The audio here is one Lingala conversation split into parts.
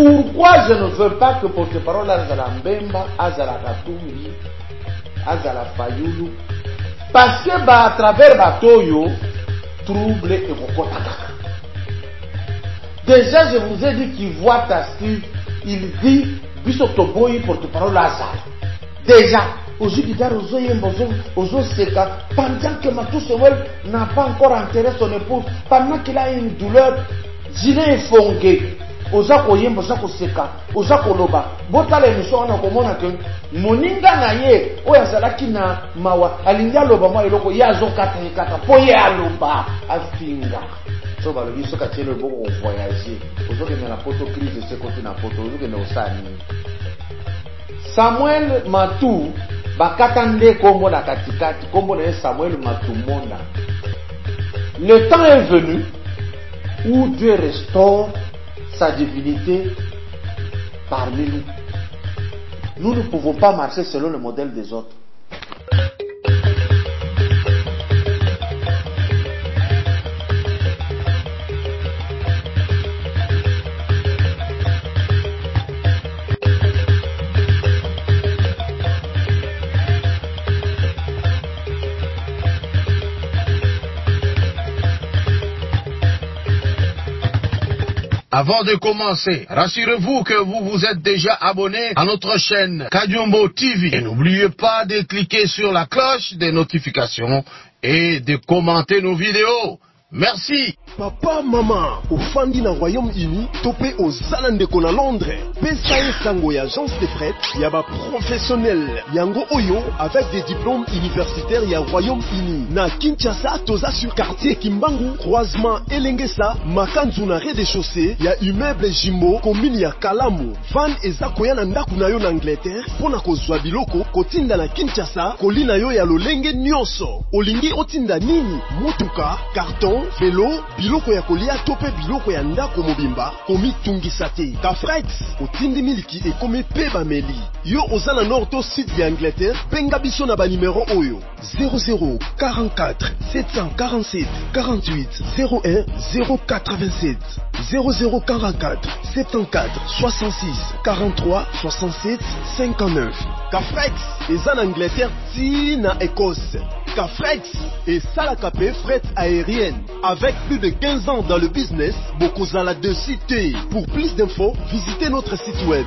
Pourquoi je ne veux pas que porte-parole Azala Mbemba, Azala Katumbi, Azala Fayulu? Parce que à travers Batoyo, trouble et Rokotaka. Déjà, je vous ai dit qu'il voit ta style, il dit Bisotoboyi porte-parole Azala. Déjà, aujourd'hui, pendant que Matoussewel n'a pas encore enterré son épouse, pendant qu'il a une douleur, Gilet Fongue. Oza koyemba oza koseka oza koloba botala émission wana komona ke moninga na ye oyo azalaki na mawa alingi aloba mwa eloko ye azokata ye kaka po ye aloba afinga so balobi soki atie loboko kovoyage ozokende na poto crise esekoti na poto ozokende kosala nini. Samuel Matu bakata nde kombo na katikati kombo na ye Samuel Matu Monda. Le temps est venu où Dieu restaure sa divinité parmi nous. Nous ne pouvons pas marcher selon le modèle des autres. Avant de commencer, rassurez-vous que vous vous êtes déjà abonné à notre chaîne Kadiombo TV. Et n'oubliez pas de cliquer sur la cloche des notifications et de commenter nos vidéos. Merci. Papa, maman, ofandi na Royaume-Uni, topé aux Alandeko na Londres. Pesa sango ya agence de prêt, yaba professionnel. Yango Oyo, avec des diplômes universitaires ya Royaume-Uni. Na Kinshasa, toza sur quartier Kimbangu, croisement Elengesa, Makanzu na rez-de-chaussée, ya immeuble Jimbo, commune ya Kalamu. Van eza koya na ndaku na yo na Angleterre, pona kozwa biloko, kotinda na Kinshasa, kolina yo ya lolenge nyonso. Olingi otinda nini? Motuka, carton, vélo, biloko ya kolia tope biloko ya ndako mobimba komi tungisa te. Kafrex otindi miliki ekomi pe bameli. Yo oza na nord to sud ya Angleterre, benga biso na ba numéro oyo 00 44 747 48 01 087 0044 74 66 43 67 59. Kafrex eza na Angleterre ti na Écosse. Kafrex et Salakape fret aérienne. Avec plus de 15 ans dans le business, Bokozala de cité. Pour plus d'infos, visitez notre site web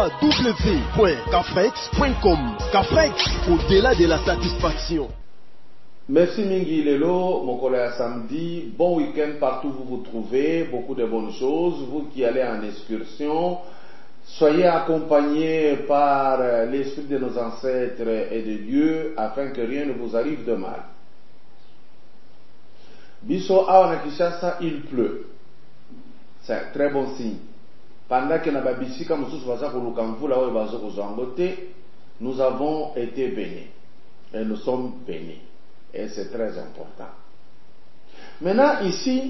www.kafrex.com. Kafrex, au-delà de la satisfaction. Merci Mingi Lelo, mon collègue samedi. Bon week-end partout où vous vous trouvez. Beaucoup de bonnes choses. Vous qui allez en excursion, soyez accompagnés par l'esprit de nos ancêtres et de Dieu afin que rien ne vous arrive de mal. Biso awa na Kinshasa, il pleut. C'est un très bon signe. Pendant que na babisika mususu baza koluka mvula oyo bazo kozangote, nous avons été bénis. Et nous sommes bénis. Et c'est très important. Maintenant ici,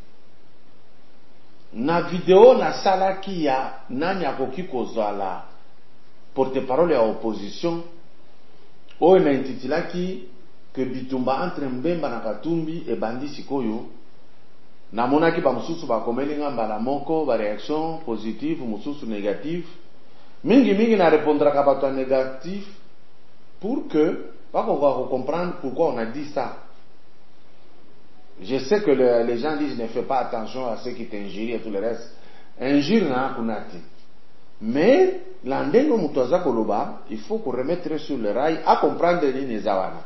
na vidéo na salaki ya nani akoki kozala porte-parole ya opposition oyo na intitilaki que bitumba entre Mbemba na Katumbi et bandi sikoyo namonaki ba mususu bakomeli ngamba moko ba réaction positive mususu négative mingi na répondra bato négatif pour que bako comprendre pourquoi on a dit ça. Je sais que les gens disent ne fais pas attention à ceux qui t'injurient et tout le reste. Injure na kunati. Mais l'andengo mutoza koloba, il faut qu'on remette sur le rail à comprendre les nezawana.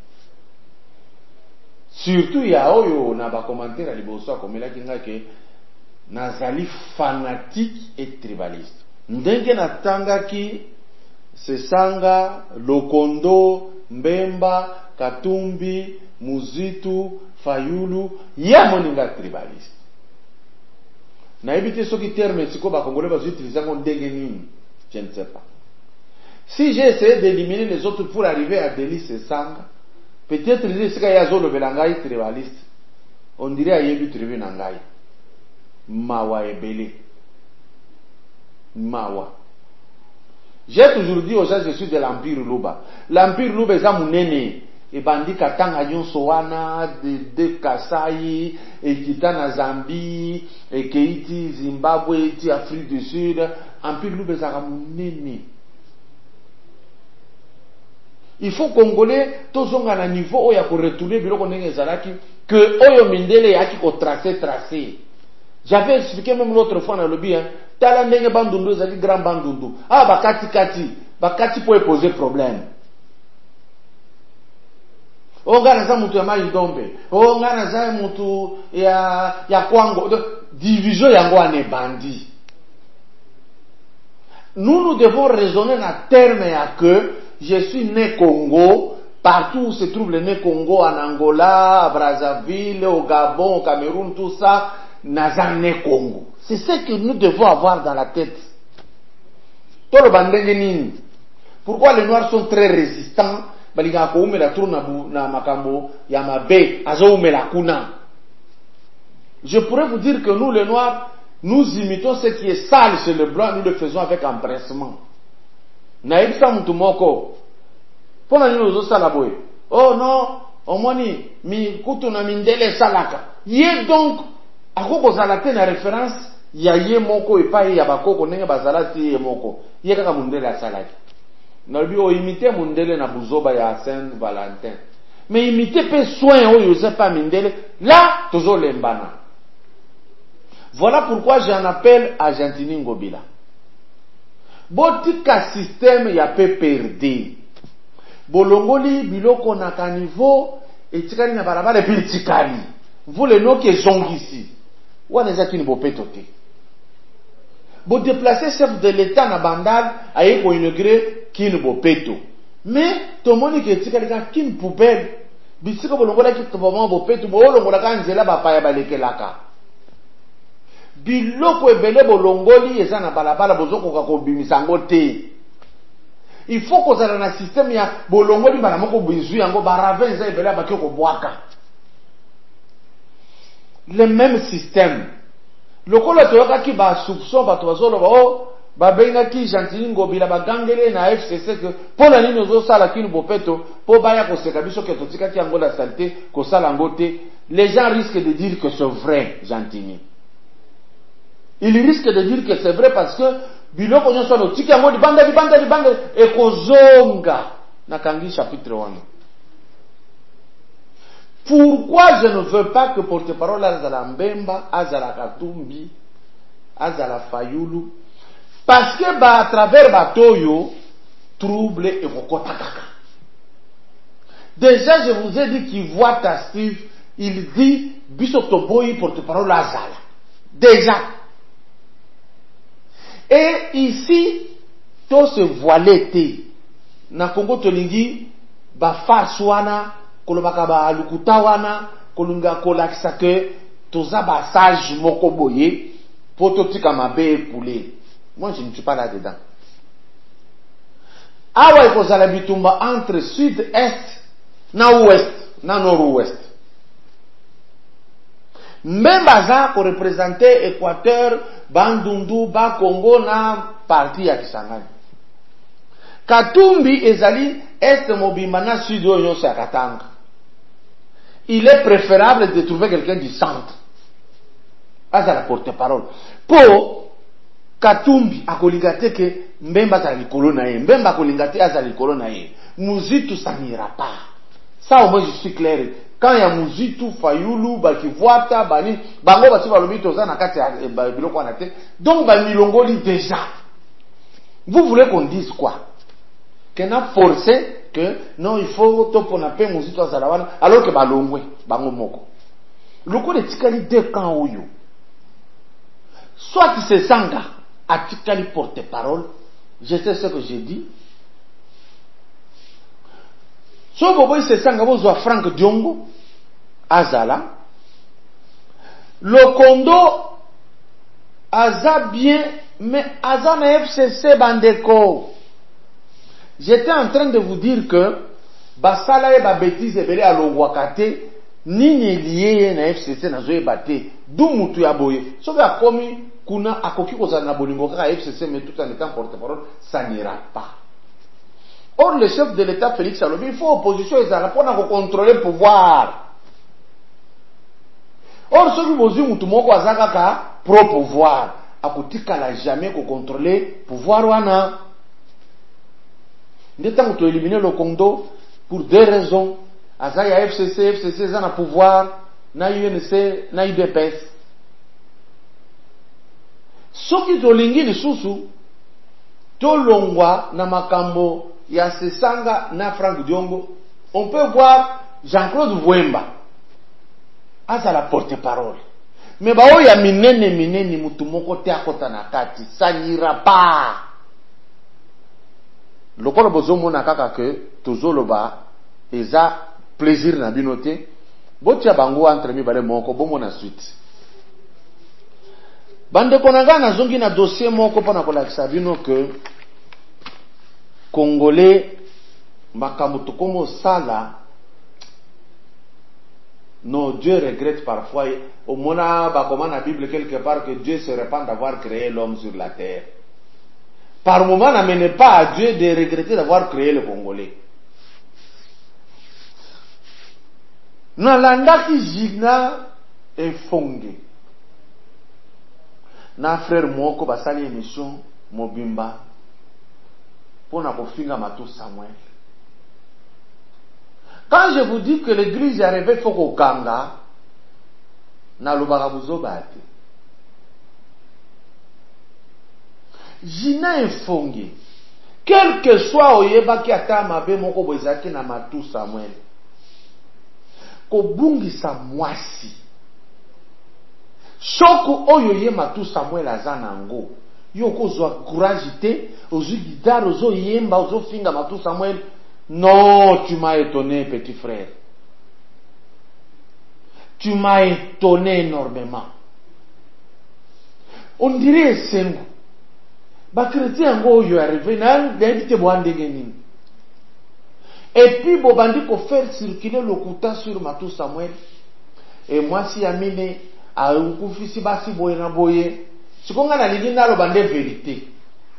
Surtout ya oyo na ba commentaire liboso akomela kinga ke nazali fanatique et tribaliste. Ndenge natanga ki Sesanga, Lokondo, Mbemba, Katumbi, Muzitu, Fayulu, ya moninga tribaliste. Na éviter ce qui terme siko ba congolais va utiliser mon ndenge nini, je ne sais pas. Si j'ai essayé d'éliminer les autres pour arriver à Denis Sesanga, peut-être les sika ya zolo belangai tribaliste. On dirait à yebi tribu nangai. Mawa ebele. Mawa. J'ai toujours dit aux gens, je suis de l'Empire Luba. L'Empire Luba est à Mounene. et bandi katanga nyonso wana de Kasai et kita na Zambie et keiti Zimbabwe et Afrique du Sud empire lubezaka munene. Il faut congolais tozonga na niveau oya ko retourner biloko ndenge ezalaki que oyo mindele yaki ko tracer. J'avais expliqué même l'autre fois dans le bien tala ndenge bandundu ezali grand bandundu bakati pour poser problème. Ngana za mutu ya Mayidombe, ngana za mutu ya Kwango, division yango ane bandi. Nous devons raisonner na terme ya que je suis né Congo, partout où se trouve le né Congo, en Angola, à Brazzaville, au Gabon, au Cameroun, tout ça, naza né Congo. C'est ce que nous devons avoir dans la tête. Tout le bandenge nini. Pourquoi les Noirs sont très résistants? Balika ko umela turu na makambo ya mabe azo umela kuna. Je pourrais vous dire que nous les Noirs, nous imitons ce qui est sale chez le blanc, nous le faisons avec empressement. Naibisa mutu moko. Pona nini ozo sala boye? Oh non, omoni mi kutu na mindele salaka. Ye donc akoko zalate na référence ya ye moko epai ya bakoko ndenge bazalati ye moko. Ye kaka mundele asalaki. Nalbi o imiter mundele na buzoba ya Saint Valentin. Mais imiter pe soin oyo zepa mindele là tozo lembana. Voilà pourquoi j'en appelle à Gentini Ngobila. Botika système ya PPRD. Bolongoli biloko na kanivo etikali na barabara puis etikali. Vous les noms qui sont ici. Wana ezaki ni bopeto te. Bo déplacer chef de l'état na bandal aye ko inaugurer kin bopeto. Mais tomoni ke etikali ka kin poubelle. Bisiko bolongola ki toboma bopeto bo longola ka nzela bapaya balekelaka. Biloko ebele bolongoli eza na balabala bozokoka kobimisa ngo te. Il faut que ça na système ya bolongoli bana moko bizu yango barave eza ebele baki ko bwaka. Le même système. Lokola toyoka ki ba soupçon ba tozolo ba benga ki Gentini Ngobila ba gangele na FCC que pona nini ozo sala kini bopeto po baya ko seka biso ke totika ki yango la saleté ko sala ngote. Les gens risquent de dire que c'est vrai, Gentini. Il risque de dire que c'est vrai parce que biloko nyonso no tiki yango libanda e kozonga na Kangi chapitre 1. Pourquoi je ne veux pas que porte-parole Azala Mbemba, Azala Katumbi, Azala Fayulu? Parce que à travers Batoyo, trouble et Rokotakaka. Déjà, je vous ai dit qu'il voit ta Steve, il dit Bisotoboyi porte-parole Azala. Déjà. Et ici, tout se voilé te. Na Congo Tolingi, ba faswana, kolobaka ba lukutawana, kolunga kolakisa que toza ba sage moko boye, pototika mabe poulet. Moi je ne suis pas là-dedans. Awa ekozala bitumba entre sud-est na ouest, na nord-ouest. Même baza ko représenter Équateur, Bandundu, ba Congo na parti ya Kisangani. Katumbi ezali est mobimba na sud oyo ya Katanga. Il est préférable de trouver quelqu'un du centre. Azala porte-parole. Po Katumbi akolingate ke Mbemba za likolo na ye. Mbemba akolingate azala likolo na ye. Muzitu ça n'ira pas. Ça au moins je suis clair. Quand il y a Muzitu, Fayulu, Bakivuata, Bani, Bango basi balobi toza na kati ya biloko na te. Donc ba milongoli déjà. Vous voulez qu'on dise quoi? Qu'on a forcé que non il faut topona pe Muzitu azalawana alors que balongwe bango moko. Loko de tikali de kan oyo. Soit c'est Sanga a tikali porte-parole, je sais ce que j'ai dit. So bobo se Sanga bozo Frank Diongo azala. Le Kondo aza bien mais aza na FCC bandeko. J'étais en train de vous dire que basala e ba bêtise ebele alongwakate nini lié na FCC na zoe baté du mutu ya boye. So ba komi kuna akoki kozala na bolingo kaka FCC mais tout en étant porte-parole, ça n'ira pas. Or, le chef de l'État, Félix Alobi, il faut opposition pour contrôler le pouvoir. Or, ceux qui vous disent que pro-pouvoir, à côté qu'elle jamais contrôler le pouvoir. Dès que tu as éliminé le Congo, pour deux raisons, Azaya FCC, ils ont le pouvoir, na UNC, na UDPS. Ceux qui ont l'ingé susu, Tolongwa, na Makambo, ya Sesanga, na Franck Diongo, on peut voir Jean-Claude Vouemba, à la porte-parole. Mais bao ya minene mutumoko te akota na kati, ça n'ira pas. Lokolo bozomo na kaka que tozoloba eza plaisir na binote, botia bango entre mi bale moko bomo na suite. Bande konanga na zongi na dossier moko pona kolakisa bino que Congolais makambo tokomo sala. Non, Dieu regrette parfois. Au mona bakoma na Bible quelque part que Dieu se répand d'avoir créé l'homme sur la terre. Par moment, n'amène pas à Dieu de regretter d'avoir créé le Congolais. Nalanda ki jigna e fonge. Na frère moko basali émission mobimba pour na kofinga matou Samuel. Quand je vous dis que l'église est arrivée foko kanga, na lobaka buzobate. Jina efongi. Quel que soit oyeba ki ata mabe moko bozaki na matou Samuel. Ko bungisa mwasi. Shoko oyo ye matou Samuel azanango. Yo ko zo courage te, ozo guidare ozo yemba ozo finga matou Samuel. Non, tu m'as étonné, petit frère. Tu m'as étonné énormément. On dirait Sengo. Ba chrétien ngo yo arrivé na ndebite boande ngeni. Et puis bobandi ko faire circuler le kuta sur Matou Samuel. Et moi si amine a ukufisi basi boye na boye. Sikonga na lingi na lo bande vérité.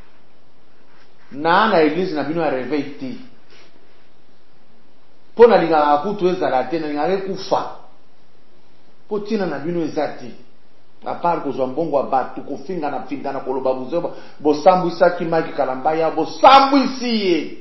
Na église na bino a réveillé. Pona linga akutu ezala te na linga kufa. Po tina na bino ezati. A part ko mbongo wa batu ko finga na koloba buzoba bo sambwisa kimaki kalambaya bo sambwisi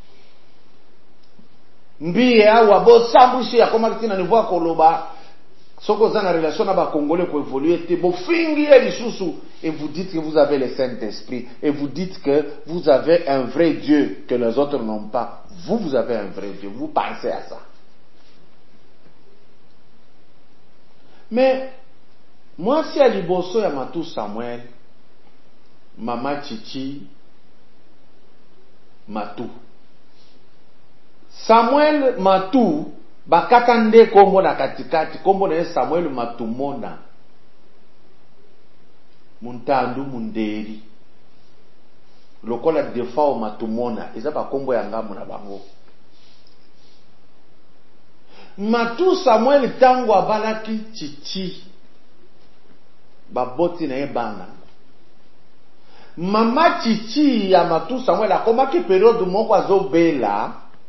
mbiye awa bo sambwisi ya koma tina niveau koloba soko za na relation na ba congolais ko évoluer te bo fingi ya lisusu et vous dites que vous avez le Saint-Esprit et vous dites que vous avez un vrai Dieu que les autres n'ont pas. Vous avez un vrai Dieu, vous pensez à ça. Mais moi, si à Liboso ya Matou Samuel, Mama Chichi, Matou. Samuel Matou, bakatande kombo na katikati, kombo na Samuel Matou mona. Muntandu munderi. Lokola defa o Matou mona, eza ba kombo ya ngamu na bango. Matou Samuel tango abalaki Chichi. Baboti na ebana. Mama Chichi ya Matou Samuel akomaki période moko azobela.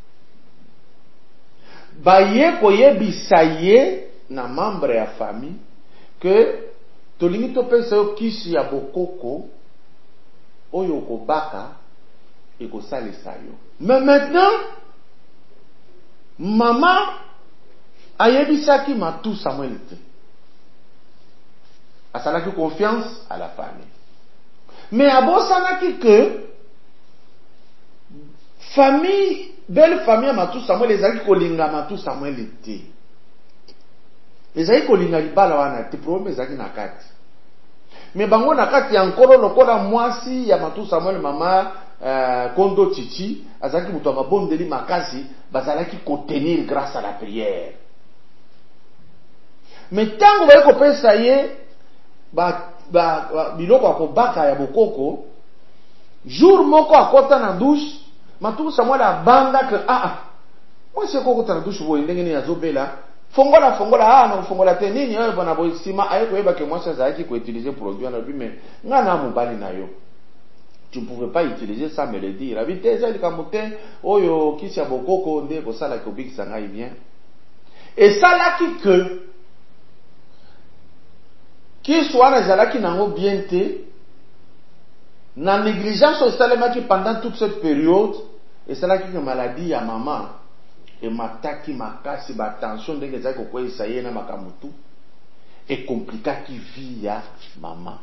Baye koyebisa ye na membre ya famille que tolingi topesa yo kisi ya bokoko oyo kobaka ekosalisa yo. Mais maintenant maman ayebisaki Matou Samuel te. Asalaki confiance à la famille. Mais abosanaki que famille, belle famille Matou Samuel, les aki kolinga Matou Samuel était. Les aki kolinga libala wana te problème ezaki nakati. Mais bango nakati encore lokola mwasi ya Matou Samuel mama Kondo Chichi, azaki muto mabondeli makasi, bazalaki ko tenir grâce à la prière. Mais tango ba ko pesa ye biloko akobaka ya bokoko jour moko akota na douche Matou Samuel abanga que moi c'est kokota na douche boye ndenge ni azobela fongola na fongola te nini oyo bana boisima aye koyeba que moi ça zaki ko utiliser produit na lui mais ngana mobali na yo tu ne pouvais pas utiliser ça me le dire. Habite ça le kamote oyo kisi ya bokoko nde ko sala ko big sanga bien. Et ça là qui soit na zala ki nango bien te na négligence au salema qui pendant toute cette période et ça là qui maladie ya maman et mataki makasi ba tension ndenge za ko kwesa ye na makamutu et compliqué qui vit ya maman.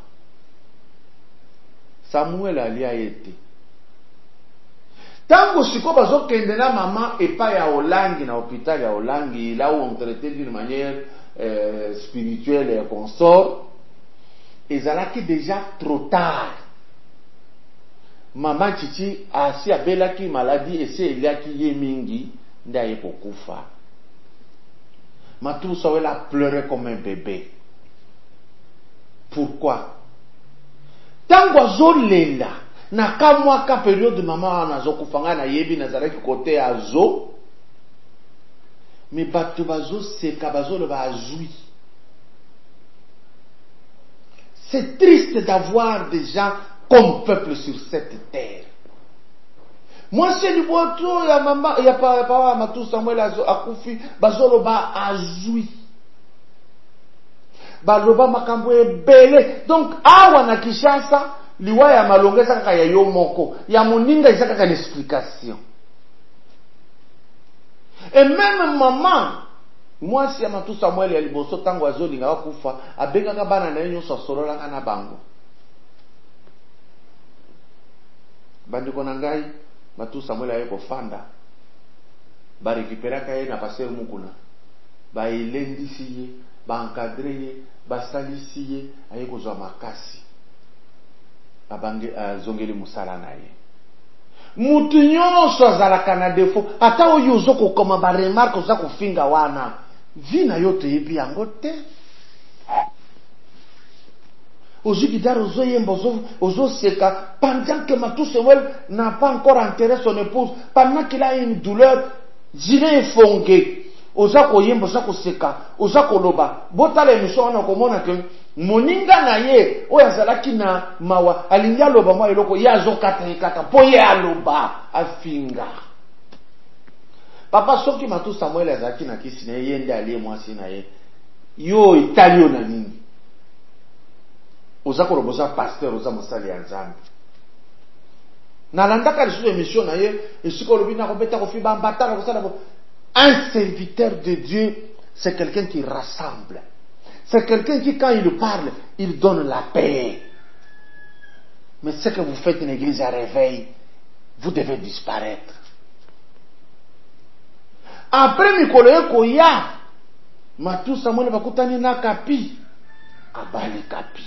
Samuel ali a été. Tango siko bazo kende na maman et pas ya Olangi na hôpital ya Olangi là où on traitait d'une manière spirituelle et consort. Ezalaki déjà trop tard. Maman Titi asi abelaki maladie et c'est eliaki ye mingi ndaye kokufa. Matou Sawela pleurait comme un bébé. Pourquoi? Tango azolela na kamwa ka période maman anazokufanga na yebi nazalaki côté azo mais bato bazo seka bazo le bazui. C'est triste d'avoir des gens comme peuple sur cette terre. Moi c'est du boito ya maman ya papa Matou Samuel akufi bazo le ba azui. Baloba makambo ebele. Donc awa na Kishasa liwa ya malongeza kaka ya yo moko ya moninga izaka kaka explication. Et même maman moi si Matou Samuel ya liboso tango azolinga wakufa abengaka bana na nyo sosolola kana bango. Bandiko na ngai Matou Samuel ayeko fanda ba récupérer ka ye na passer mukuna ba elendisi ye ba encadrer ye basalisi ye ayeko zwa makasi abange zongeli musala na ye mutu nyonso azalaka na defo ata oyo ozokokoma ba remarque oza kofinga wana vi na yo toyebi yango te ozikidara ozoyemba ozoseka pendant que Matou Samuel n'a pas encore enterré son épouse, pendant qu'il a une douleur zile fonge oza koyemba oza koseka oza koloba botala émission wana komona ke moninga na ye oyo azalaki na mawa alingi aloba mwa eloko ye azokata po ye aloba afinga papa soki Matou Samuel azalaki na kisi na ye nde alie mwasi na ye yo etali yo na nini oza koloba oza pasteur oza mosali ya Nzambe nalandaka lisusu émission na ye esika olobi na kobeta kofiba mbatala kosala. Un serviteur de Dieu, c'est quelqu'un qui rassemble. C'est quelqu'un qui, quand il parle, il donne la paix. Mais ce que vous faites une église à réveil, vous devez disparaître. Après Nikolae Koya, Matou Samuel bakutani na kapi, abali kapi.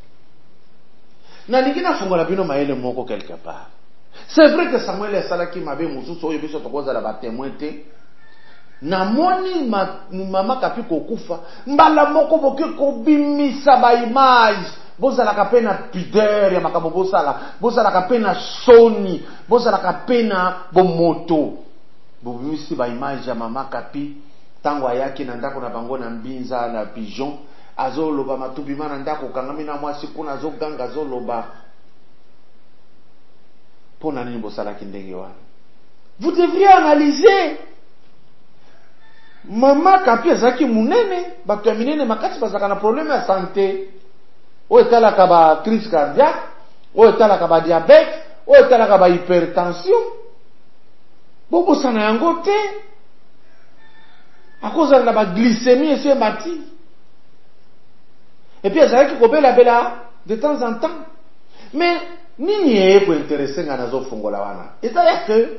Na ningina fungola bino maele moko quelque part. C'est vrai que Samuel est salaki mabe mususu oyo biso tokoza la ba témoin te. Na moni mama kapi kokufa mbala moko boke kobimisa ba image bozala kapena pudeur ya makambo bozala kapena soni bozala kapena bomoto bobimisi ba image ya mama kapi tango ayaki na ndako na bango na mbinza na pigeon azoloba matubima na ndako kangami na mwasi kuna azoganga azoloba pona nini bosala kindenge wana. Vous devriez analyser. Mama kapi azaki munene bato ya minene makati bazaka na problème ya santé oyo etalaka ba crise cardiaque oyo etalaka ba diabète oyo etalaka ba hypertension bobosana yango te akozala na ba glycémie esi embati et puis azalaki kobela de temps en temps mais nini eye kointeresse nga nazofungola wana ezala ke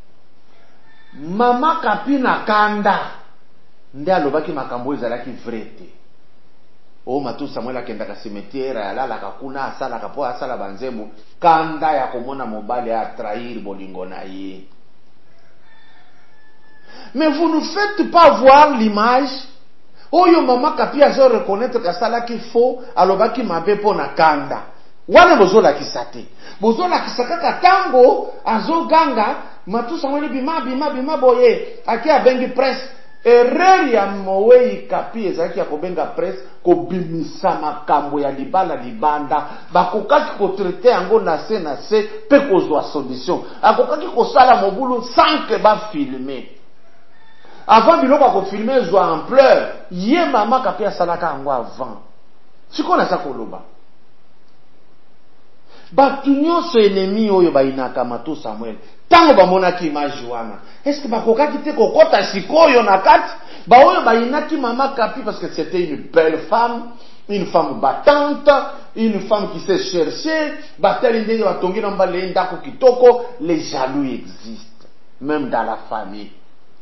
mama kapi na kanda nde alobaki makambo ezalaki vrai te. O Matou Samuel akendaka cimetière alalaka kuna asalaka po asala banzembo kanda ya komona mobali a trahir bolingo na ye. Mais vous ne faites pas voir l'image. Oyo mama kapi azo reconnaître kasalaki faux alobaki mabe po na kanda. Wana bozola kisate. Bozola kisaka tango azo ganga Matou Samuel bima boye aki abengi presse erreur ya Moïse Kapi ezaki ya kobenga presse kobimisa makambo ya libala libanda bakokaki kotraite yango na se pe kozwa solution akokaki kosala mobulu sans que ba filmer avant biloko ko filmer zwa ampleur ye mama Kapi asalaka yango avant sikona sa koloba batu nyonso ennemi oyo bayinaka Matou Samuel tango bamonaki image wana est-ce que bakokaki te kokota sikoyo na kati ba oyo bayinaki mama Kapi parce que c'était une belle femme, une femme battante, une femme qui sait chercher, bateli ndenge batongi na mbale ndako kitoko, les jaloux existent même dans la famille.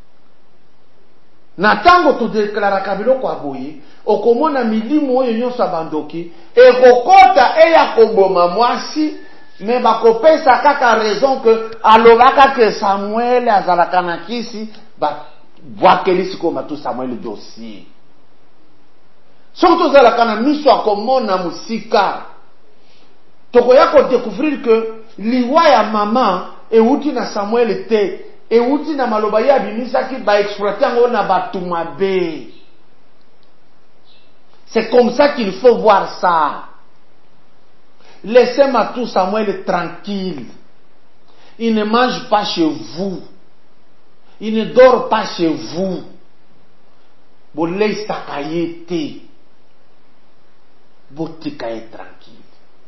Na tango to deklaraka biloko aboyi okomona milimu oyo nyonso abandoki ekokota eya koboma mwasi me bakopesa kaka raison que alobaka que Samuel azalaka na kisi ba bwakeli siko Matou Samuel dossier soki tozalaka na miso akomona musika tokoya kodécouvrir que liwa ya mama euti na Samuel te euti na maloba ya bimisaki ba exploiter yango na batu mabe. C'est comme ça qu'il faut voir ça. Laissez Matou Samuel tranquille. Il ne mange pas chez vous. Il ne dort pas chez vous. Bolei sakayete. Botikaye tranquille.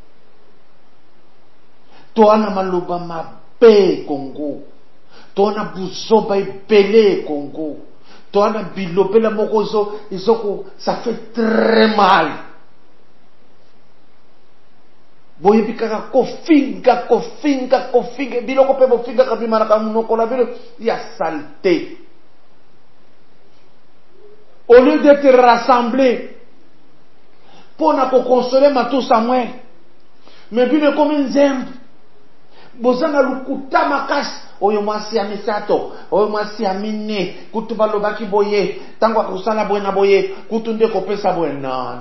Toana maloba mabe Congo. Toana buzoba ibele Congo. Toana bilobela mokozo izoko, ça fait très mal. Boyebi kaka kofinga biloko pe bofinga kabimana ka munoko na bilo ya saleté. Au lieu d'être rassemblés pour na consoler Matou Samuel, mais bino comme nzembe bozana lukuta makasi oyo mwasi ya misato oyo mwasi ya mine kutu balobaki boye tango akusala boye na boye kutu nde kopesa boye non.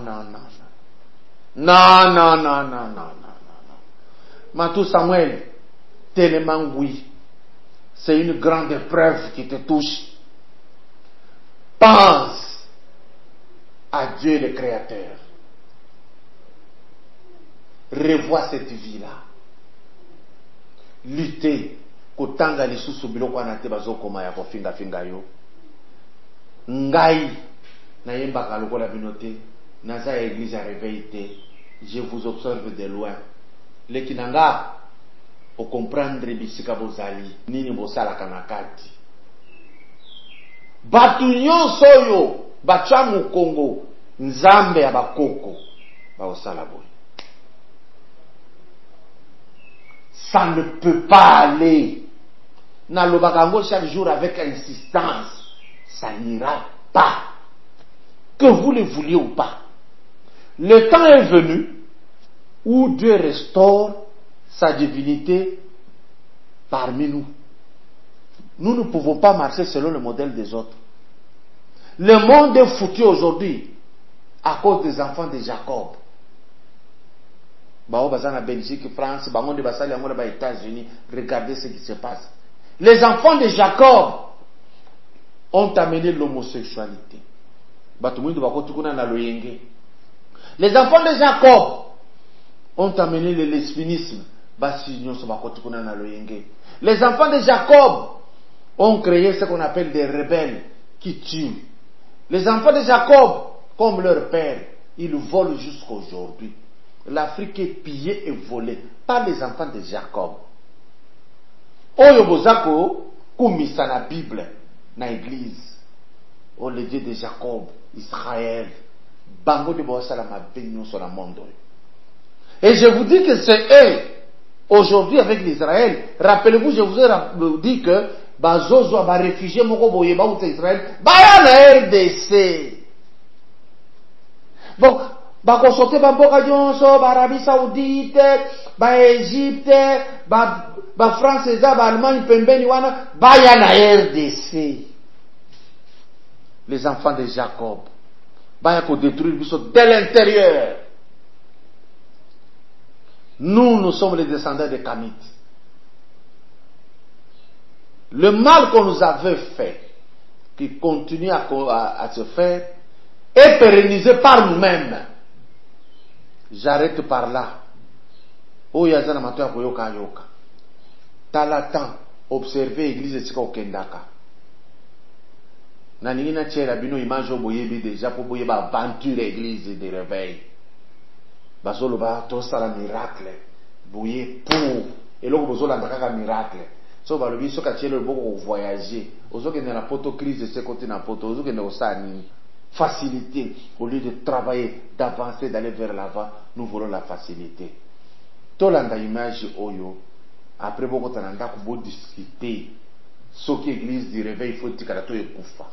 Matou Samuel, tellement oui, c'est une grande épreuve qui te touche. Pense à Dieu le Créateur. Revois cette vie-là. Lutter. Kotanga lisusu biloko wana te bazokoma ya kofinga yo. Ngai na yembaka lokola binote naza ya église ya réveil te. Je vous observe de loin. Leki nanga o comprendre bisika bozali nini bosala kana kati. Batu nyonso oyo bacha mu Congo nzambe ya bakoko ba osala boy. Ça ne peut pas aller. Na lobakango chaque jour avec insistance, ça n'ira pas. Que vous le vouliez ou pas. Le temps est venu où Dieu restaure sa divinité parmi nous. Nous ne pouvons pas marcher selon le modèle des autres. Le monde est foutu aujourd'hui à cause des enfants de Jacob. Belgique, France, États-Unis, regardez ce qui se passe. Les enfants de Jacob ont amené l'homosexualité. Les enfants de Jacob ont amené le lesbianisme. Les enfants de Jacob ont créé ce qu'on appelle des rebelles qui tuent. Les enfants de Jacob, comme leur père, ils volent jusqu'à aujourd'hui. L'Afrique est pillée et volée par les enfants de Jacob. Oyo bozako kumisa na Bible na église. Oh le Dieu de Jacob, Israël, bango de boasala mabenyo sur la monde. Et je vous dis que c'est eux aujourd'hui avec l'Israël. Rappelez-vous, je vous ai dit que bazozo ba réfugiés moko boye ba uta Israël, ba ya na RDC. Bon, ba kosote ba mboka nyonso, ba Arabie Saoudite, ba Égypte, ba France eza ba Allemagne pembeni wana, ba ya na RDC. Les enfants de Jacob, ba ya ko détruire biso de l'intérieur. Nous sommes les descendants de Kamit. Le mal qu'on nous avait fait, qui continue à se faire est pérennisé par nous-mêmes. J'arrête par là. Oyazana mato ya koyoka yoka. Talatan observer église esika okendaka. Na ningi na tiela bino image oboyebi déjà po boyeba aventure église de réveil. Bazolo ba to sala miracle. Boye pour eloko bozola ndaka miracle. So balobi soka tielo boko voyager. Ozokende na poto crise ce côté na poto ozokende osani. Facilité au lieu de travailler, d'avancer, d'aller vers l'avant, nous voulons la facilité. Tolanda image oyo après beaucoup tananda kubo discuter ce qui église du réveil faut tikala to ekufa.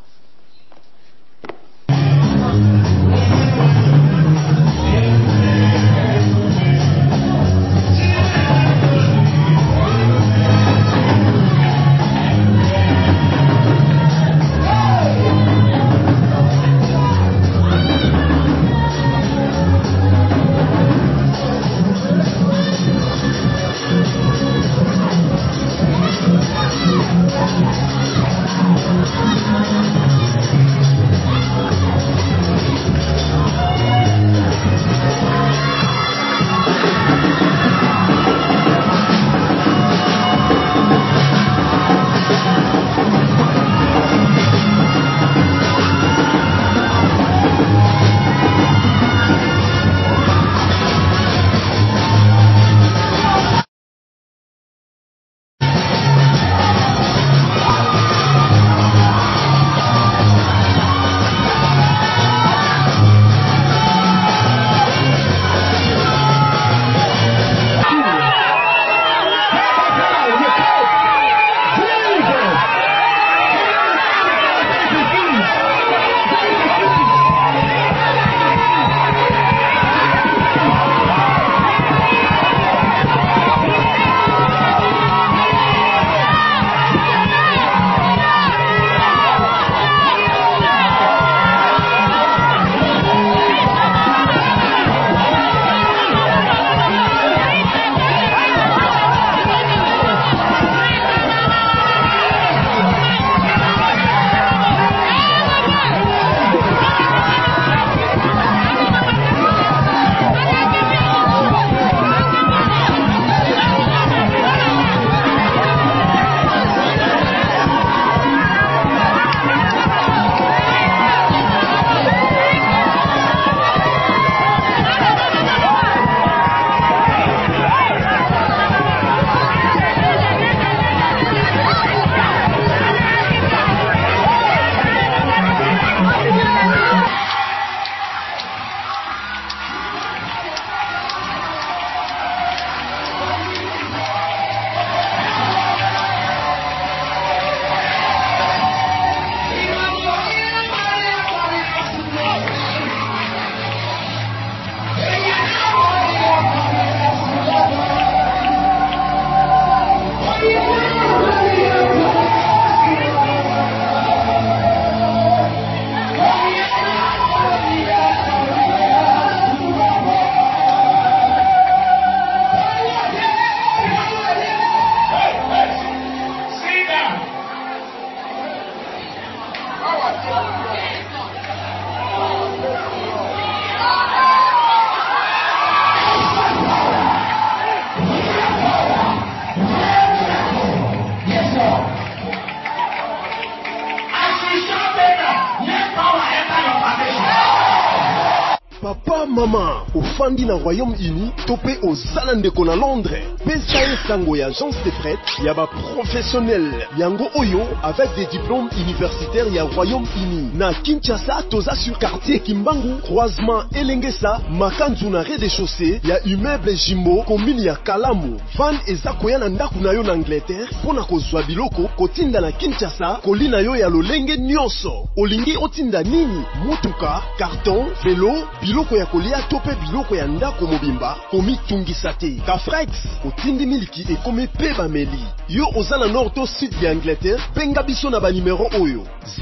Papa, maman, ofandi na Royaume-Uni, topé aux Zalandeko na Londres. Pesa sango ya agence de fret, ya ba professionnel. Yango oyo avec des diplômes universitaires ya Royaume-Uni. Na Kinshasa, toza sur quartier Kimbangu, croisement Elengesa, makanzu na rez-de-chaussée, ya immeuble Jimbo, commune ya Kalamu. Van eza koya na ndaku na yo na Angleterre, pona kozwa biloko, kotinda na Kinshasa, kolina yo ya lolenge nyonso. Olingi otinda nini? Motuka, carton, vélo, biloko ya kolia tope biloko ya ndako mobimba komi tungisa te. Kafrex otindi miliki ekomi pe bameli. Yo oza na nord to sud ya Angleterre, benga biso na ba numero oyo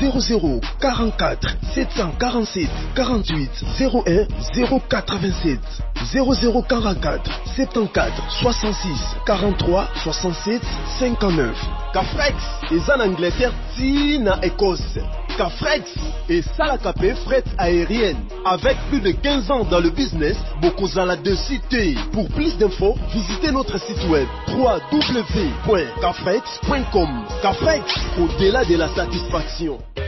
0044 747 48 01 087 0044 74 66 43 67 59. Kafrex eza na Angleterre ti na Écosse. Cafrex et Salakapé Fret Aérienne. Avec plus de 15 ans dans le business, Bokozala de cité. Pour plus d'infos, visitez notre site web www.cafrex.com. Cafrex, au-delà de la satisfaction.